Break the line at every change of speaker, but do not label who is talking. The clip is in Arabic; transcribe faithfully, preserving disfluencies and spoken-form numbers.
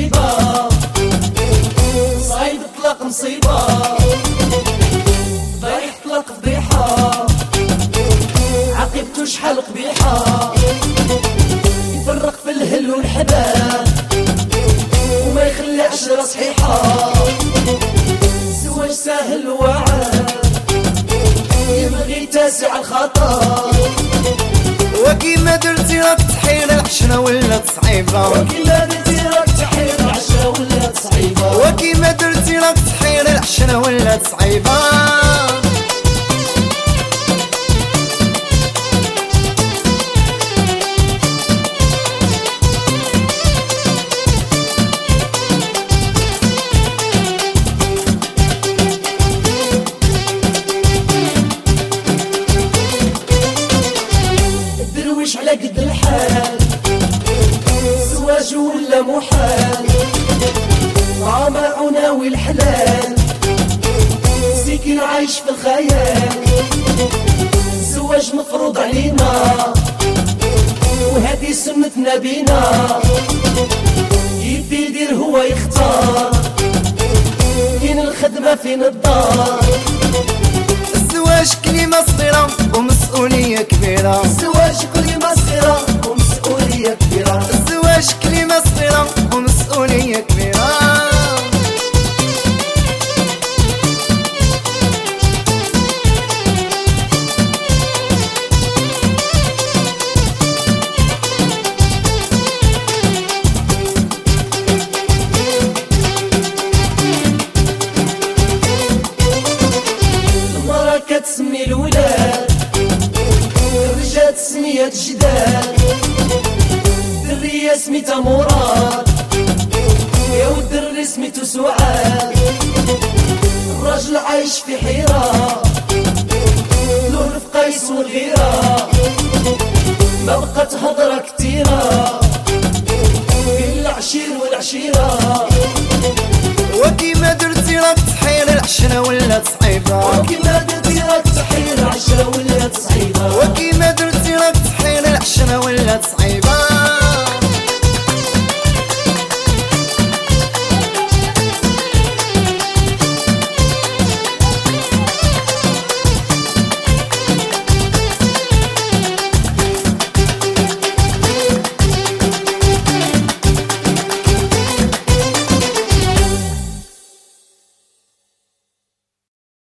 عجيبة، صعيد طلق مصيبة، ضيح طلق فضيحة، عاقبته شحال قبيحة، يفرق في الهل والحباب وما يخلي عشرة صحيحة، زواج ساهل وعاد يبغي تاسع الخطر،
وكيما درتي راك تحير العشرة ولات صعيبة،
وكيما درتي راك تحير العشرة ولات صعيبة،
وكيما درتي راك تحير العشرة ولات صعيبة.
الدرويش على قد الحال زواج ولا محال، طمع ناوي الحلال سكين عايش في الخيال، زواج مفروض علينا وهذه سنة نبينا، كيف يدير هو يختار، فين الخدمة فين الدار،
الزواج كلمة صغيرة ومسؤولية كبيرة،
الزواج كلمة صغيرة ومسؤولية كبيرة،
الزواج كلمة صغيرة ومسؤولية كبيرة.
المرأة كتسمي الولاد، الرجال تسمية جداد، الدرية سميتها مراد، يا والدري سميتو سعاد، الراجل عايش في حيرة له رفقة يسوى الغيرة، ما بقات هضرة كتيرة بين العشير والعشيرة،
وكيما درتي راك تحير العشرة ولات صعيبة،
وكيما درتي راك تحير العشرة ولات صعيبة،
وكيما درتي راك تحير العشرة ولات صعيبة.